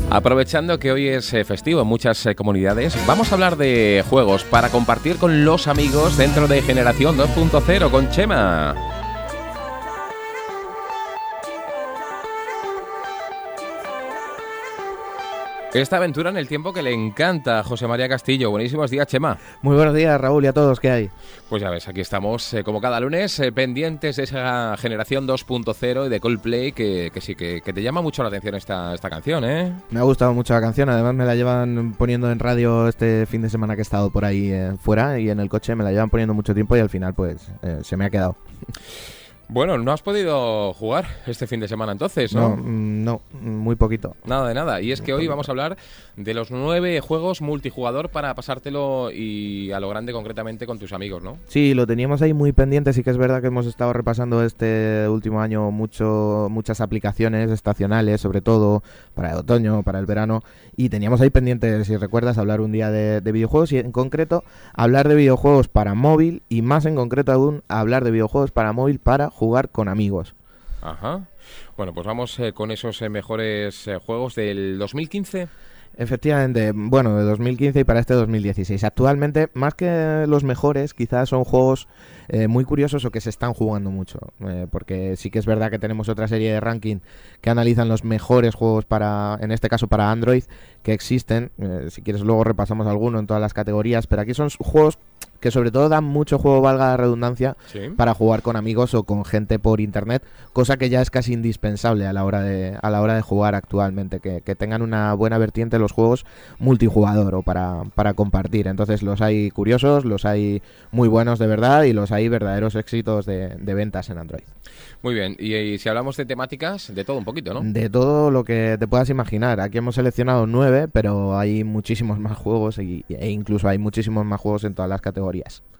Aprovechando que hoy es festivo en muchas comunidades, vamos a hablar de juegos para compartir con los amigos dentro de Generación 2.0 con Chema. Esta aventura en el tiempo que le encanta a José María Castillo. Buenísimos días, Chema. Muy buenos días, Raúl, y a todos, ¿qué hay? Pues ya ves, aquí estamos como cada lunes pendientes de esa Generación 2.0 y de Coldplay que sí, que te llama mucho la atención esta canción, ¿eh? Me ha gustado mucho la canción, además me la llevan poniendo en radio este fin de semana que he estado por ahí fuera y en el coche me la llevan poniendo mucho tiempo y al final pues se me ha quedado. Bueno, ¿no has podido jugar este fin de semana entonces, no? No, muy poquito. Nada de nada. Y es que hoy vamos a hablar de los 9 juegos multijugador para pasártelo y a lo grande concretamente con tus amigos, ¿no? Sí, lo teníamos ahí muy pendiente. Sí que es verdad que hemos estado repasando este último año muchas aplicaciones estacionales, sobre todo para el otoño, para el verano. Y teníamos ahí pendiente, si recuerdas, hablar un día de videojuegos y en concreto hablar de videojuegos para móvil y más en concreto aún hablar de videojuegos para móvil para jugar con amigos. Ajá. Bueno, pues vamos con esos mejores juegos del 2015. Efectivamente, bueno, de 2015 y para este 2016. Actualmente, más que los mejores, quizás son juegos muy curiosos o que se están jugando mucho. Porque sí que es verdad que tenemos otra serie de ranking que analizan los mejores juegos en este caso para Android, que existen. Si quieres luego repasamos alguno en todas las categorías, pero aquí son juegos que sobre todo dan mucho juego, valga la redundancia, ¿sí?, para jugar con amigos o con gente por internet, cosa que ya es casi indispensable a la hora de jugar actualmente, que tengan una buena vertiente los juegos multijugador o para compartir. Entonces los hay curiosos, los hay muy buenos de verdad y los hay verdaderos éxitos de ventas en Android. Muy bien, y si hablamos de temáticas, de todo un poquito, ¿no? De todo lo que te puedas imaginar. Aquí hemos seleccionado 9, pero hay muchísimos más juegos e incluso hay muchísimos más juegos en todas las categorías.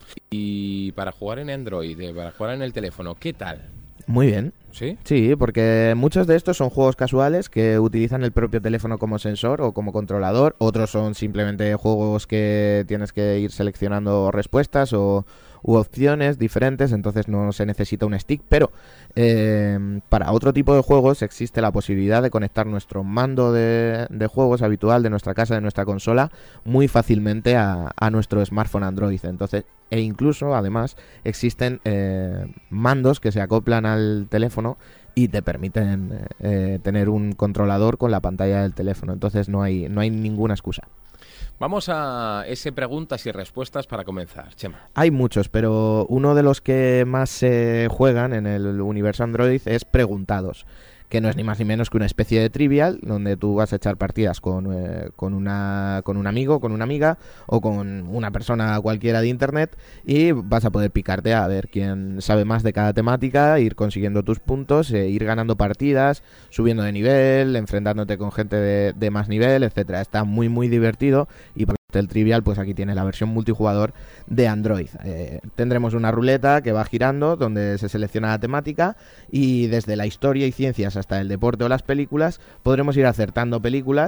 Y para jugar en Android, para jugar en el teléfono, ¿qué tal? Muy bien. ¿Sí? Sí, porque muchos de estos son juegos casuales que utilizan el propio teléfono como sensor o como controlador. Otros son simplemente juegos que tienes que ir seleccionando respuestas u opciones diferentes, entonces no se necesita un stick, pero para otro tipo de juegos existe la posibilidad de conectar nuestro mando de juegos habitual de nuestra casa, de nuestra consola, muy fácilmente a nuestro smartphone Android. Entonces, e incluso, además, existen mandos que se acoplan al teléfono y te permiten tener un controlador con la pantalla del teléfono. Entonces no hay ninguna excusa. Vamos a ese preguntas y respuestas para comenzar, Chema. Hay muchos, pero uno de los que más se juegan en el universo Android es Preguntados, que no es ni más ni menos que una especie de trivial donde tú vas a echar partidas con un amigo, con una amiga o con una persona cualquiera de internet y vas a poder picarte a ver quién sabe más de cada temática, ir consiguiendo tus puntos, ir ganando partidas, subiendo de nivel, enfrentándote con gente de más nivel, etcétera. Está muy muy divertido y el trivial, pues aquí tiene la versión multijugador de Android. Tendremos una ruleta que va girando donde se selecciona la temática y desde la historia y ciencias hasta el deporte o las películas podremos ir acertando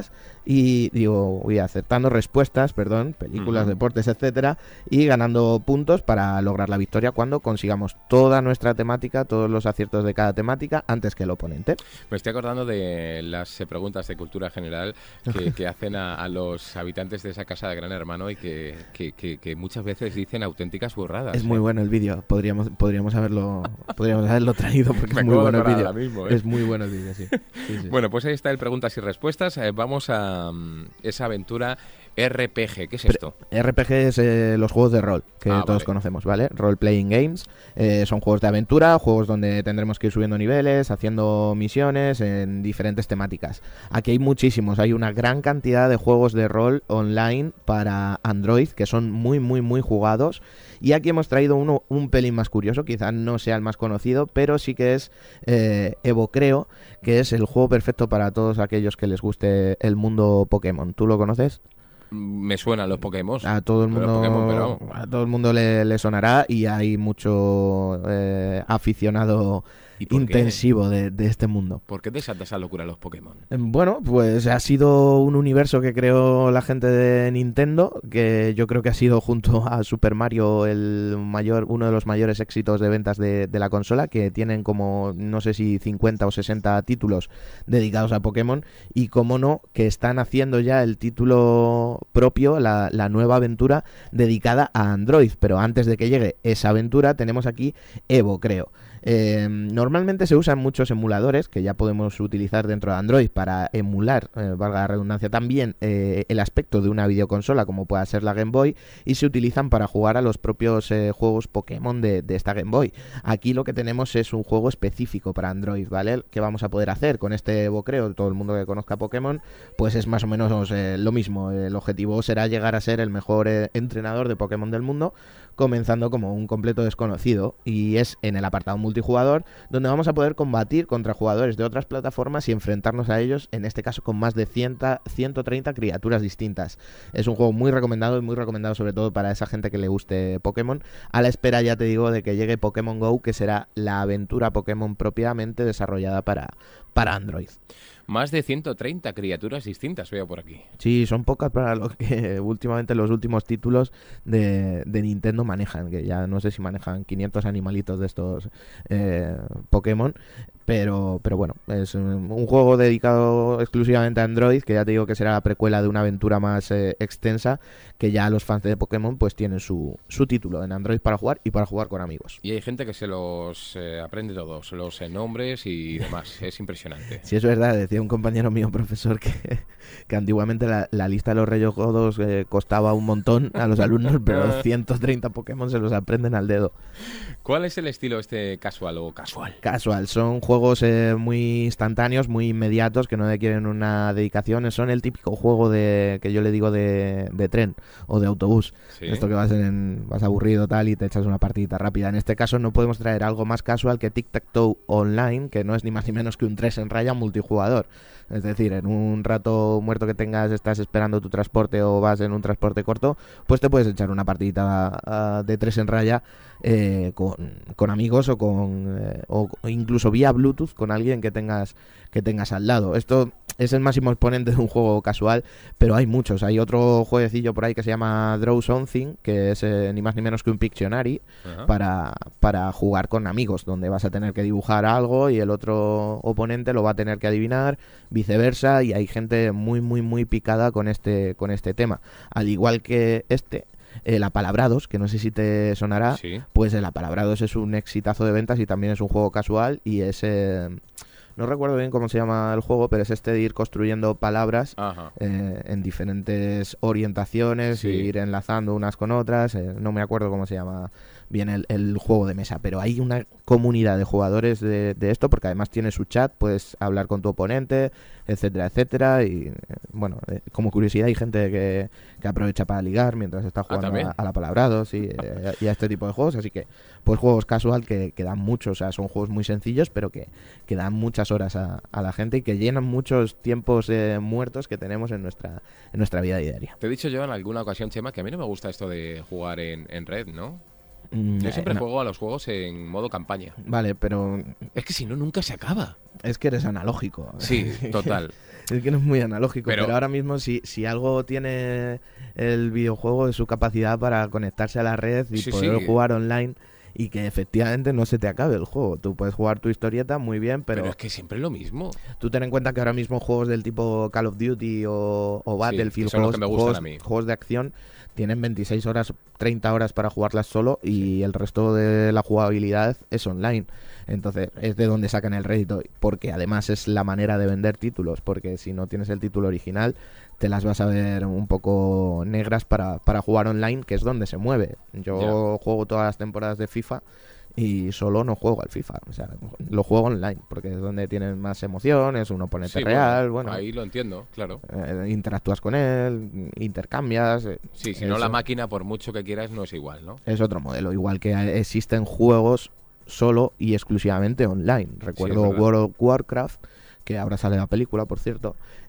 acertando respuestas, películas, deportes, etcétera, y ganando puntos para lograr la victoria cuando consigamos toda nuestra temática, todos los aciertos de cada temática antes que el oponente. Me estoy acordando de las preguntas de cultura general que hacen a los habitantes de esa casa de Gran Hermano y que muchas veces dicen auténticas burradas. Es muy bueno el vídeo, podríamos haberlo traído porque es muy bueno el vídeo. Mismo, Es muy bueno el vídeo, sí. Sí. Bueno, pues ahí está el preguntas y respuestas. Vamos a esa aventura RPG. ¿Qué es esto? RPG es los juegos de rol que todos conocemos, ¿vale? Role Playing Games. Son juegos de aventura, juegos donde tendremos que ir subiendo niveles, haciendo misiones en diferentes temáticas. Aquí hay muchísimos, hay una gran cantidad de juegos de rol online para Android que son muy, muy, muy jugados. Y aquí hemos traído uno un pelín más curioso, quizás no sea el más conocido, pero sí que es Evo, creo, que es el juego perfecto para todos aquellos que les guste el mundo Pokémon. ¿Tú lo conoces? Me suenan los Pokémon. A todo el mundo le sonará y hay mucho aficionado intensivo de este mundo. ¿Por qué desata esa locura los Pokémon? Bueno, pues ha sido un universo que creó la gente de Nintendo, que yo creo que ha sido junto a Super Mario uno de los mayores éxitos de ventas de la consola, que tienen como, no sé si 50 o 60 títulos dedicados a Pokémon, y como no, que están haciendo ya el título propio, la nueva aventura dedicada a Android, pero antes de que llegue esa aventura tenemos aquí Evo, creo. Normalmente se usan muchos emuladores que ya podemos utilizar dentro de Android para emular, valga la redundancia, también el aspecto de una videoconsola como pueda ser la Game Boy, y se utilizan para jugar a los propios juegos Pokémon de esta Game Boy. Aquí lo que tenemos es un juego específico para Android, ¿vale? ¿Qué vamos a poder hacer con este Evo? Creo, todo el mundo que conozca Pokémon, pues es más o menos lo mismo. El objetivo será llegar a ser el mejor entrenador de Pokémon del mundo, comenzando como un completo desconocido, y es en el apartado multijugador donde vamos a poder combatir contra jugadores de otras plataformas y enfrentarnos a ellos, en este caso con más de 130 criaturas distintas. Es un juego muy recomendado, y muy recomendado sobre todo para esa gente que le guste Pokémon, a la espera, ya te digo, de que llegue Pokémon GO, que será la aventura Pokémon propiamente desarrollada para Android. Más de 130 criaturas distintas veo por aquí. Sí, son pocas para lo que últimamente los últimos títulos de Nintendo manejan, que ya no sé si manejan 500 animalitos de estos Pokémon, pero bueno, es un juego dedicado exclusivamente a Android, que ya te digo que será la precuela de una aventura más extensa, que ya los fans de Pokémon pues tienen su título en Android para jugar, y para jugar con amigos. Y hay gente que se los aprende todos, los nombres y demás. Es impresionante. Sí, es verdad, decía un compañero mío, profesor, que antiguamente la lista de los Reyes Godos costaba un montón a los alumnos, pero 130 Pokémon se los aprenden al dedo. ¿Cuál es el estilo casual o casual? Casual, son juegos muy instantáneos, muy inmediatos, que no requieren una dedicación. Son el típico juego que yo le digo de tren o de autobús. ¿Sí? Esto que vas aburrido tal y te echas una partidita rápida. En este caso no podemos traer algo más casual que Tic-Tac-Toe Online, que no es ni más ni menos que un 3 en raya multijugador. Es decir, en un rato muerto que tengas, estás esperando tu transporte o vas en un transporte corto, pues te puedes echar una partidita de 3 en raya con amigos o incluso vía Bluetooth con alguien que tengas al lado. Esto es el máximo exponente de un juego casual, pero hay muchos. Hay otro jueguecillo por ahí que se llama Draw Something, que es ni más ni menos que un Pictionary para jugar con amigos, donde vas a tener que dibujar algo y el otro oponente lo va a tener que adivinar, viceversa, y hay gente muy muy muy picada con este tema. Al igual que el Apalabrados, que no sé si te sonará, sí. Pues el Apalabrados es un exitazo de ventas y también es un juego casual, y es... no recuerdo bien cómo se llama el juego, pero es de ir construyendo palabras en diferentes orientaciones, sí. E ir enlazando unas con otras. No me acuerdo cómo se llama bien el juego de mesa, pero hay una comunidad de jugadores de esto, porque además tiene su chat, puedes hablar con tu oponente, etcétera, etcétera. Y bueno, como curiosidad, hay gente que aprovecha para ligar mientras está jugando a la Palabrados y a este tipo de juegos. Así que, pues juegos casual que dan mucho, o sea, son juegos muy sencillos, pero que dan muchas horas a la gente y que llenan muchos tiempos muertos que tenemos en nuestra vida diaria. Te he dicho yo en alguna ocasión, Chema, que a mí no me gusta esto de jugar en red, ¿no? Yo siempre juego a los juegos en modo campaña. Vale, pero... Es que si no, nunca se acaba. Es que eres analógico. Sí, total. Es que no es muy analógico, pero ahora mismo si algo tiene el videojuego es su capacidad para conectarse a la red y poder jugar online, y que efectivamente no se te acabe el juego. Tú puedes jugar tu historieta muy bien, pero es que siempre es lo mismo. Tú ten en cuenta que ahora mismo juegos del tipo Call of Duty o Battlefield, juegos de acción, tienen 26 horas, 30 horas para jugarlas solo, y el resto de la jugabilidad es online. Entonces es de donde sacan el rédito, porque además es la manera de vender títulos, porque si no tienes el título original te las vas a ver un poco negras para jugar online, que es donde se mueve. Yo juego todas las temporadas de FIFA y solo no juego al FIFA, o sea, lo juego online, porque es donde tienes más emociones, un oponente real, bueno, ahí lo entiendo, claro. Interactúas con él, intercambias. Sí, si no, la máquina, por mucho que quieras, no es igual, ¿no? Es otro modelo, igual que existen juegos solo y exclusivamente online. Recuerdo World of Warcraft, que ahora sale la película, por cierto,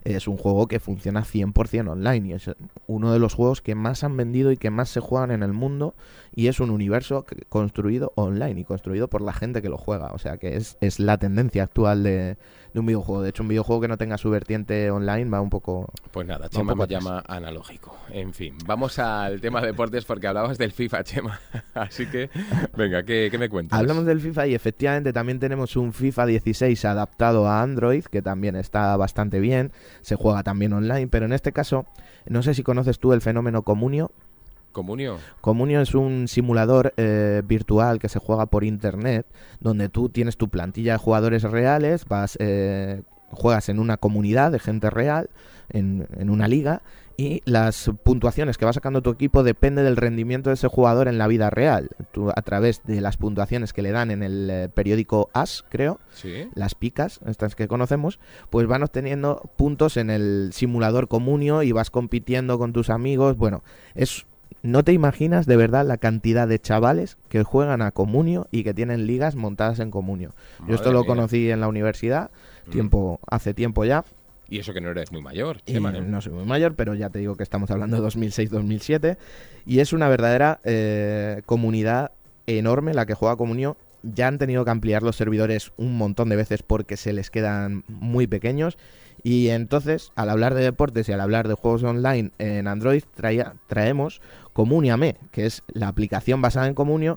es un juego que funciona 100% online y es uno de los juegos que más han vendido y que más se juegan en el mundo, y es un universo construido online y construido por la gente que lo juega. O sea que es la tendencia actual de un videojuego. De hecho, un videojuego que no tenga su vertiente online va un poco... Pues nada, Chema me llama analógico. En fin, vamos al tema de deportes porque hablabas del FIFA, Chema. Así que, venga, ¿qué me cuentas? Hablamos del FIFA y efectivamente también tenemos un FIFA 16 adaptado a Android, que también está bastante bien. Se juega también online, pero en este caso, no sé si conoces tú el fenómeno Comunio. ¿Comunio? Comunio es un simulador virtual que se juega por internet, donde tú tienes tu plantilla de jugadores reales, juegas en una comunidad de gente real, en una liga, y las puntuaciones que va sacando tu equipo depende del rendimiento de ese jugador en la vida real. Tú, a través de las puntuaciones que le dan en el periódico AS, creo, ¿sí? Las picas, estas que conocemos, pues van obteniendo puntos en el simulador Comunio y vas compitiendo con tus amigos. Bueno, no te imaginas de verdad la cantidad de chavales que juegan a Comunio y que tienen ligas montadas en Comunio. Yo esto lo conocí en la universidad, hace tiempo ya. Y eso que no eres muy mayor, Chema, ¿no? No soy muy mayor, pero ya te digo que estamos hablando de 2006-2007. Y es una verdadera comunidad enorme la que juega Comunio. Ya han tenido que ampliar los servidores un montón de veces porque se les quedan muy pequeños. Y entonces, al hablar de deportes y al hablar de juegos online en Android, traemos Comuniame, que es la aplicación basada en Comunio,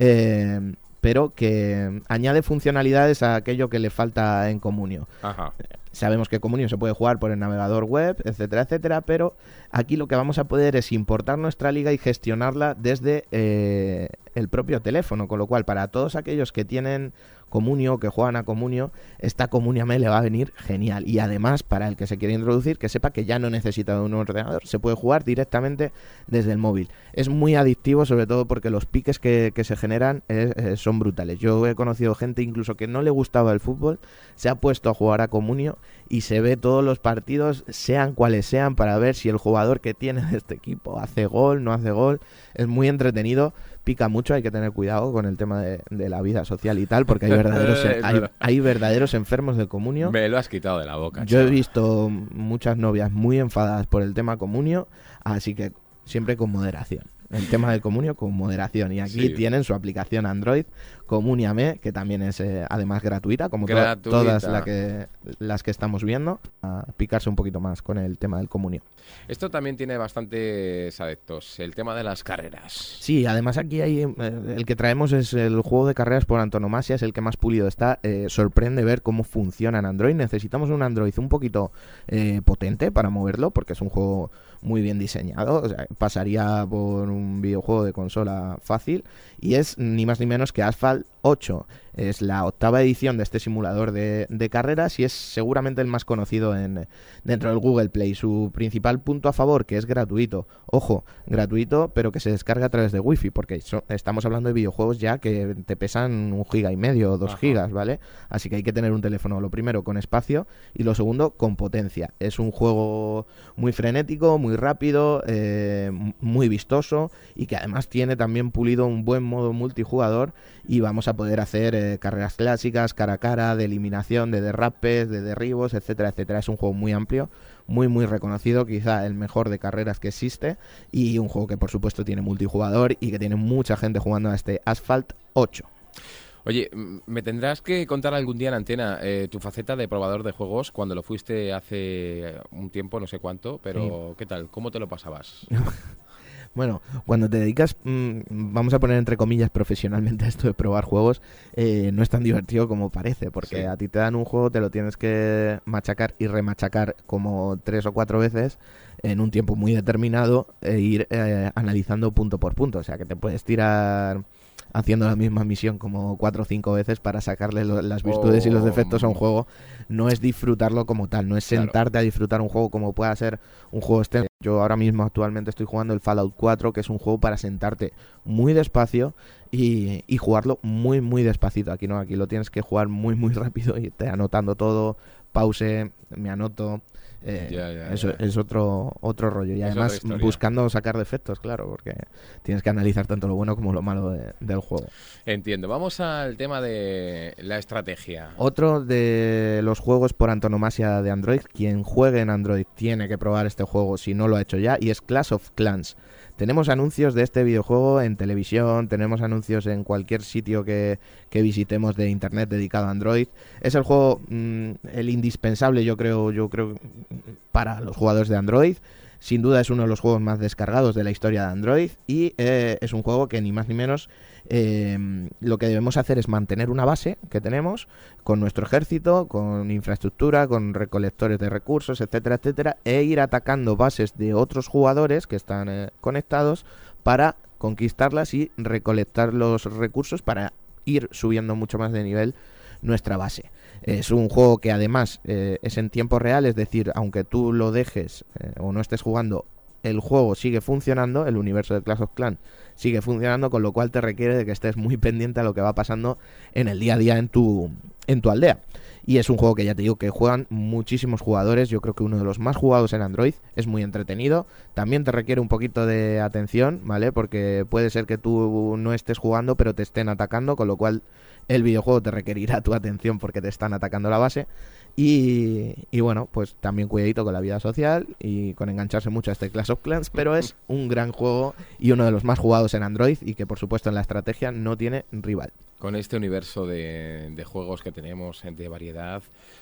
pero que añade funcionalidades a aquello que le falta en Comunio. Ajá. Sabemos que Comunio se puede jugar por el navegador web, etcétera, etcétera, pero aquí lo que vamos a poder es importar nuestra liga y gestionarla desde el propio teléfono, con lo cual para todos aquellos que tienen Comunio, que juegan a Comunio, esta Comuniame le va a venir genial. Y además, para el que se quiere introducir, que sepa que ya no necesita de un ordenador, se puede jugar directamente desde el móvil. Es muy adictivo, sobre todo porque los piques que se generan son brutales. Yo he conocido gente incluso que no le gustaba el fútbol, se ha puesto a jugar a Comunio y se ve todos los partidos, sean cuales sean, para ver si el jugador que tiene de este equipo hace gol, no hace gol. Es muy entretenido, pica mucho, hay que tener cuidado con el tema de la vida social y tal, porque hay verdaderos enfermos de Comunio. Me lo has quitado de la boca. Yo he visto muchas novias muy enfadadas por el tema Comunio, así que siempre con moderación. El tema del Comunio con moderación. Y aquí tienen su aplicación Android, Comuniame, que también es además gratuita, como todas las que estamos viendo, a picarse un poquito más con el tema del Comunio. Esto también tiene bastantes adeptos, el tema de las carreras. Sí, además aquí hay el que traemos es el juego de carreras por antonomasia, es el que más pulido está. Sorprende ver cómo funciona en Android. Necesitamos un Android un poquito potente para moverlo, porque es un juego muy bien diseñado. O sea, pasaría por un videojuego de consola fácil, y es ni más ni menos que Asphalt 8. Es la 8ª edición de este simulador de carreras y es seguramente el más conocido dentro del Google Play. Su principal punto a favor, que es gratuito. Ojo, gratuito, pero que se descarga a través de Wi-Fi, porque estamos hablando de videojuegos ya que te pesan 1,5 GB o 2 GB, ¿vale? Así que hay que tener un teléfono, lo primero, con espacio, y lo segundo, con potencia. Es un juego muy frenético, muy rápido, muy vistoso, y que además tiene también pulido un buen modo multijugador, y vamos a poder hacer carreras clásicas, cara a cara, de eliminación, de derrapes, de derribos, etcétera, etcétera. Es un juego muy amplio, muy muy reconocido, quizá el mejor de carreras que existe, y un juego que por supuesto tiene multijugador y que tiene mucha gente jugando a este Asphalt 8. Oye, me tendrás que contar algún día en antena tu faceta de probador de juegos cuando lo fuiste hace un tiempo, no sé cuánto, pero sí. ¿Qué tal? ¿Cómo te lo pasabas? Bueno, cuando te dedicas, vamos a poner entre comillas, profesionalmente a esto de probar juegos, no es tan divertido como parece, porque a ti te dan un juego, te lo tienes que machacar y remachacar como 3 o 4 veces en un tiempo muy determinado e ir analizando punto por punto. O sea, que te puedes tirar haciendo la misma misión como 4 o 5 veces para sacarle las virtudes y los defectos a un juego. No es disfrutarlo como tal, no es sentarte a disfrutar un juego como pueda ser un juego extenso. Yo ahora mismo actualmente estoy jugando el Fallout 4, que es un juego para sentarte muy despacio y jugarlo muy muy despacito. Aquí lo tienes que jugar muy muy rápido y te anotando todo, pause, me anoto, Eso es otro rollo. Y además buscando sacar defectos, claro, porque tienes que analizar tanto lo bueno como lo malo del juego. Entiendo. Vamos al tema de la estrategia. Otro de los juegos por antonomasia de Android. Quien juegue en Android tiene que probar este juego si no lo ha hecho ya, y es Clash of Clans. Tenemos anuncios de este videojuego en televisión, tenemos anuncios en cualquier sitio que visitemos de internet dedicado a Android. Es el juego el indispensable, yo creo, para los jugadores de Android. Sin duda es uno de los juegos más descargados de la historia de Android y es un juego que ni más ni menos lo que debemos hacer es mantener una base que tenemos con nuestro ejército, con infraestructura, con recolectores de recursos, etcétera, etcétera, e ir atacando bases de otros jugadores que están conectados para conquistarlas y recolectar los recursos para ir subiendo mucho más de nivel nuestra base. Es un juego que además es en tiempo real, es decir, aunque tú lo dejes o no estés jugando, el juego sigue funcionando, el universo de Clash of Clans sigue funcionando, con lo cual te requiere de que estés muy pendiente a lo que va pasando en el día a día en tu aldea. Y es un juego que ya te digo que juegan muchísimos jugadores, yo creo que uno de los más jugados en Android, es muy entretenido, también te requiere un poquito de atención, ¿vale? Porque puede ser que tú no estés jugando pero te estén atacando, con lo cual el videojuego te requerirá tu atención porque te están atacando la base. Y bueno, pues también cuidadito con la vida social y con engancharse mucho a este Clash of Clans, pero es un gran juego y uno de los más jugados en Android y que por supuesto en la estrategia no tiene rival. Con este universo de juegos que tenemos de variedad,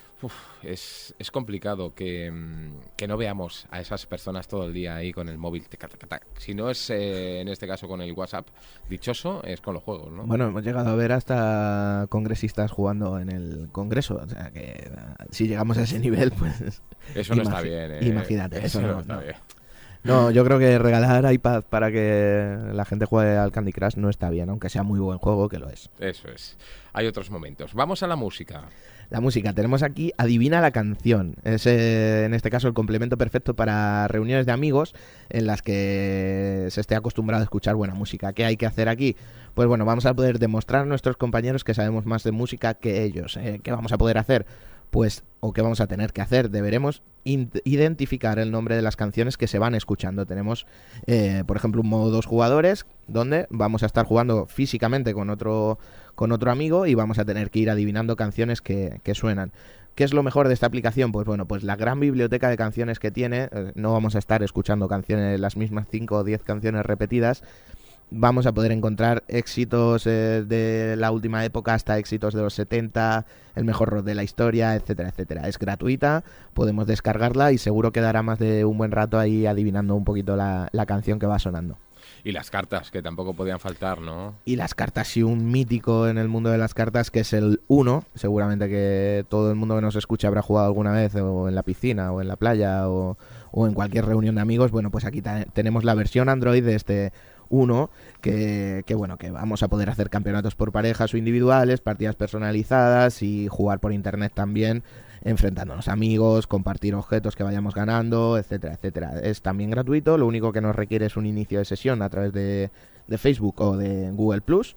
es complicado que no veamos a esas personas todo el día ahí con el móvil. Si no es en este caso con el WhatsApp dichoso, es con los juegos, ¿no? Bueno, hemos llegado a ver hasta congresistas jugando en el Congreso, o sea que si llegamos a ese nivel, pues... Eso no está bien, Imagínate, eso no está bien. No, yo creo que regalar iPad para que la gente juegue al Candy Crush no está bien, aunque sea muy buen juego, que lo es. Eso es. Hay otros momentos. Vamos a la música. La música. Tenemos aquí Adivina la canción. Es en este caso el complemento perfecto para reuniones de amigos en las que se esté acostumbrado a escuchar buena música. ¿Qué hay que hacer aquí? Pues bueno, vamos a poder demostrar a nuestros compañeros que sabemos más de música que ellos. ¿Qué vamos a poder hacer? Pues, o qué vamos a tener que hacer, deberemos identificar el nombre de las canciones que se van escuchando. Tenemos, por ejemplo, un modo 2 jugadores, donde vamos a estar jugando físicamente con otro amigo y vamos a tener que ir adivinando canciones que suenan. ¿Qué es lo mejor de esta aplicación? Pues bueno, pues la gran biblioteca de canciones que tiene, no vamos a estar escuchando canciones, las mismas 5 o 10 canciones repetidas. Vamos a poder encontrar éxitos de la última época hasta éxitos de los 70, el mejor rock de la historia, etcétera, etcétera. Es gratuita, podemos descargarla y seguro que dará más de un buen rato ahí adivinando un poquito la canción que va sonando. Y las cartas, que tampoco podían faltar, ¿no? Y las cartas, y un mítico en el mundo de las cartas que es el Uno. Seguramente que todo el mundo que nos escucha habrá jugado alguna vez o en la piscina o en la playa o en cualquier reunión de amigos. Bueno, pues aquí tenemos la versión Android de este Uno, que bueno, que vamos a poder hacer campeonatos por parejas o individuales, partidas personalizadas y jugar por internet también, enfrentándonos a amigos, compartir objetos que vayamos ganando, etcétera, etcétera. Es también gratuito, lo único que nos requiere es un inicio de sesión a través de Facebook o de Google Plus.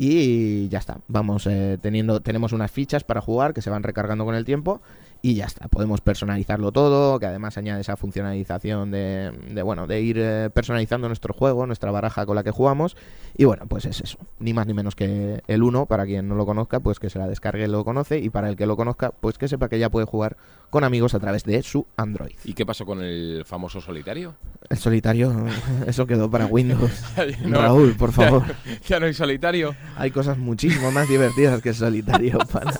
Y ya está, tenemos unas fichas para jugar que se van recargando con el tiempo y ya está, podemos personalizarlo todo, que además añade esa funcionalización de ir personalizando nuestro juego, nuestra baraja con la que jugamos. Y bueno, pues es eso, ni más ni menos que el Uno. Para quien no lo conozca, pues que se la descargue y lo conoce, y para el que lo conozca, pues que sepa que ya puede jugar con amigos a través de su Android. ¿Y qué pasó con el famoso solitario? El solitario, eso quedó para Windows. No, Raúl, por favor. ¿Ya no hay solitario? Hay cosas muchísimo más divertidas que el solitario.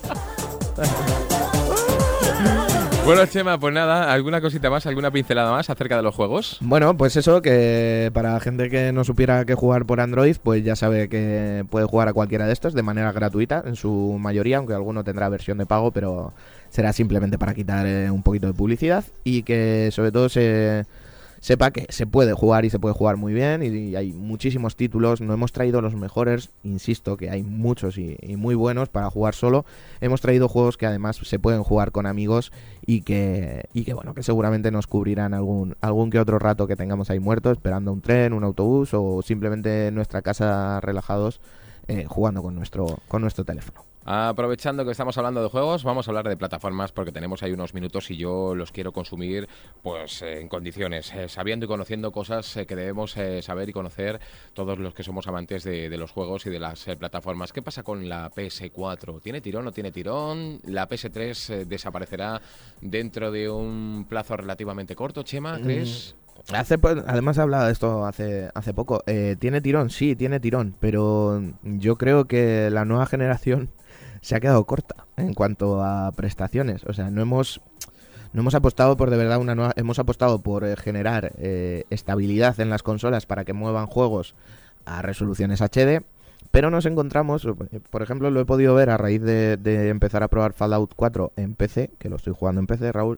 Bueno, Chema, pues nada, ¿alguna cosita más, alguna pincelada más acerca de los juegos? Bueno, pues eso, que para la gente que no supiera qué jugar por Android, pues ya sabe que puede jugar a cualquiera de estos de manera gratuita, en su mayoría, aunque alguno tendrá versión de pago, pero será simplemente para quitar un poquito de publicidad, y que sobre todo sepa que se puede jugar y se puede jugar muy bien, y hay muchísimos títulos. No hemos traído los mejores, insisto que hay muchos y muy buenos para jugar solo. Hemos traído juegos que además se pueden jugar con amigos y que bueno, que seguramente nos cubrirán algún que otro rato que tengamos ahí muerto, esperando un tren, un autobús o simplemente en nuestra casa relajados jugando con nuestro teléfono. Aprovechando que estamos hablando de juegos, vamos a hablar de plataformas porque tenemos ahí unos minutos y yo los quiero consumir pues en condiciones, sabiendo y conociendo cosas que debemos saber y conocer todos los que somos amantes de los juegos y de las plataformas. ¿Qué pasa con la PS4? ¿Tiene tirón o no tiene tirón? ¿La PS3 desaparecerá dentro de un plazo relativamente corto, Chema, crees? Además he hablado de esto hace poco. ¿Tiene tirón? Sí, tiene tirón, pero yo creo que la nueva generación se ha quedado corta en cuanto a prestaciones. O sea, no hemos apostado por de verdad una nueva... Hemos apostado por generar estabilidad en las consolas para que muevan juegos a resoluciones HD, pero nos encontramos, por ejemplo, lo he podido ver a raíz de empezar a probar Fallout 4 en PC, que lo estoy jugando en PC, Raúl,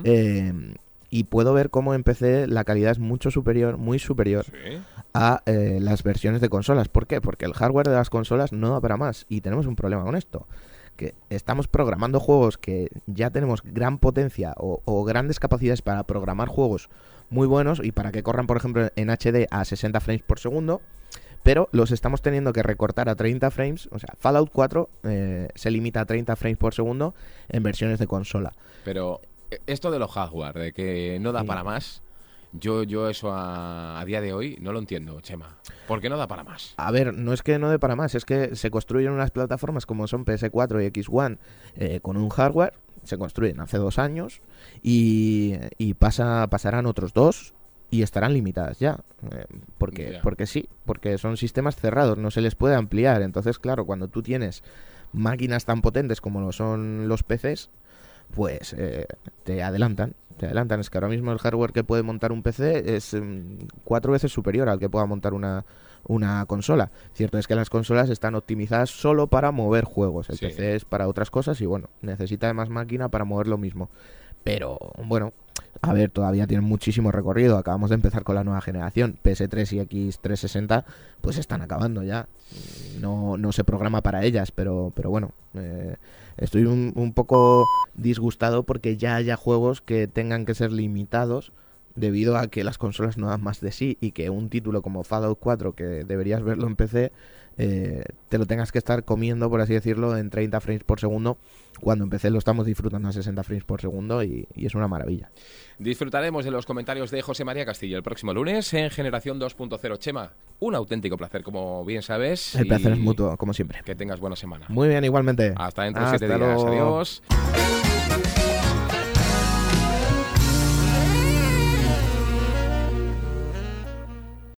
y puedo ver cómo en PC la calidad es mucho superior, muy superior a las versiones de consolas. ¿Por qué? Porque el hardware de las consolas no da para más y tenemos un problema con esto. Que estamos programando juegos que ya tenemos gran potencia o grandes capacidades para programar juegos muy buenos y para que corran, por ejemplo, en HD a 60 frames por segundo, pero los estamos teniendo que recortar a 30 frames. O sea, Fallout 4 se limita a 30 frames por segundo en versiones de consola. Pero esto de los hardware, de que no da para más, yo eso a día de hoy no lo entiendo, Chema. ¿Por qué no da para más? A ver, no es que no dé para más, es que se construyen unas plataformas como son PS4 y X1 con un hardware, se construyen hace 2 años y pasarán otros 2 y estarán limitadas ya. Porque sí, porque son sistemas cerrados, no se les puede ampliar. Entonces, claro, cuando tú tienes máquinas tan potentes como lo son los PCs, pues te adelantan. Es que ahora mismo el hardware que puede montar un PC es 4 veces superior al que pueda montar una consola. Cierto es que las consolas están optimizadas solo para mover juegos. El PC es para otras cosas y bueno, necesita de más máquina para mover lo mismo. Pero bueno, a ver, todavía tienen muchísimo recorrido. Acabamos de empezar con la nueva generación. PS3 y X360 pues están acabando ya. No se programa para ellas, pero bueno, estoy un poco disgustado porque ya haya juegos que tengan que ser limitados debido a que las consolas no dan más de sí y que un título como Fallout 4, que deberías verlo en PC, te lo tengas que estar comiendo, por así decirlo, en 30 frames por segundo, cuando en PC lo estamos disfrutando a 60 frames por segundo y es una maravilla. Disfrutaremos de los comentarios de José María Castillo el próximo lunes en Generación 2.0. Chema, un auténtico placer, como bien sabes. El placer es mutuo, como siempre. Que tengas buena semana. Muy bien, igualmente. Hasta dentro de 7 días. Luego. Adiós.